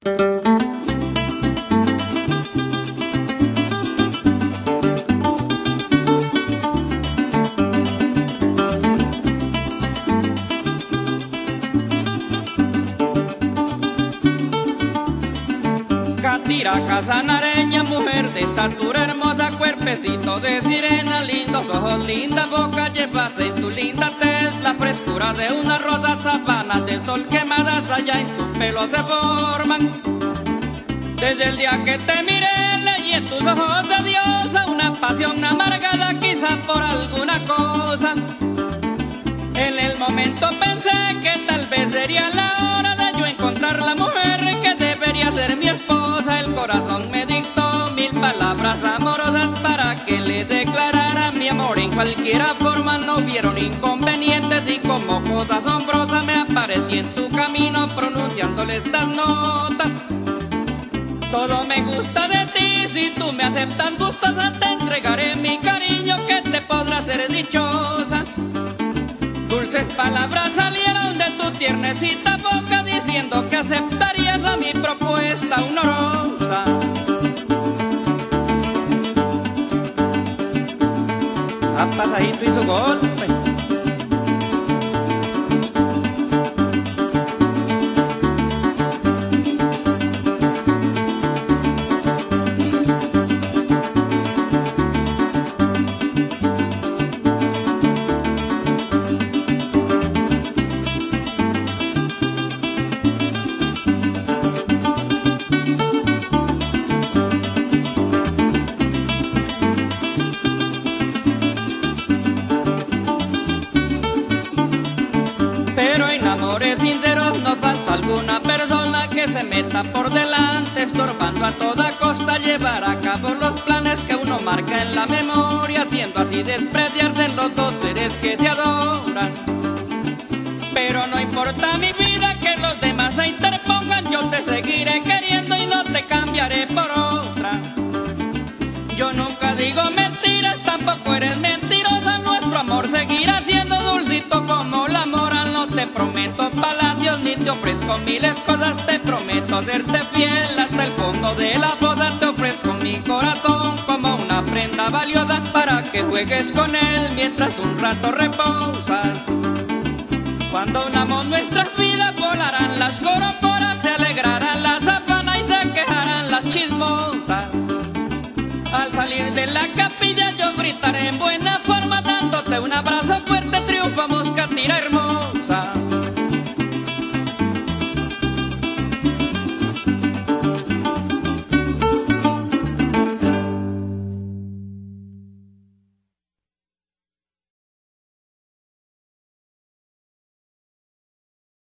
Catira casanareña, mujer de estatura hermosa, cuerpecito de sirena, lindos ojos, linda boca, llevas en tu linda tez la frescura de una rosa, sabanas de sol quemadas allá en tu pelo se forman. Desde el día que te miré leí en tus ojos de diosa una pasión amargada, quizá por alguna cosa. En el momento pensé que tal vez sería la hora de yo encontrar la mujer que debería ser mi esposa. El corazón me dictó 1000 palabras amorosas para que le declarara mi amor en cualquiera forma. No vieron inconvenientes y como cosa asombrosa me aparecí en tu camino pronunciándole estas notas. Todo me gusta de ti, si tú me aceptas gustosa te entregaré mi cariño que te podrá hacer dichosa. Dulces palabras salieron de tu tiernecita boca diciendo que aceptarías a mi propuesta honorosa. A pasadito y su golpe. Pero en amores sinceros no falta alguna persona que se meta por delante, estorbando a toda costa llevar a cabo los planes que uno marca en la memoria, haciendo así despreciarse los dos seres que te adoran. Pero no importa mi vida que los demás se interpongan, yo te seguiré queriendo y no te cambiaré por otra. Yo nunca digo mentiras, tampoco eres mentirosa, nuestro amor seguirá siendo dulcito como la mora. No te prometo palacios ni te ofrezco miles cosas, te prometo serte fiel hasta el fondo de la fosa. Te ofrezco mi corazón como una prenda valiosa para que juegues con él mientras un rato reposas. Cuando unamos nuestras vidas volarán las coronas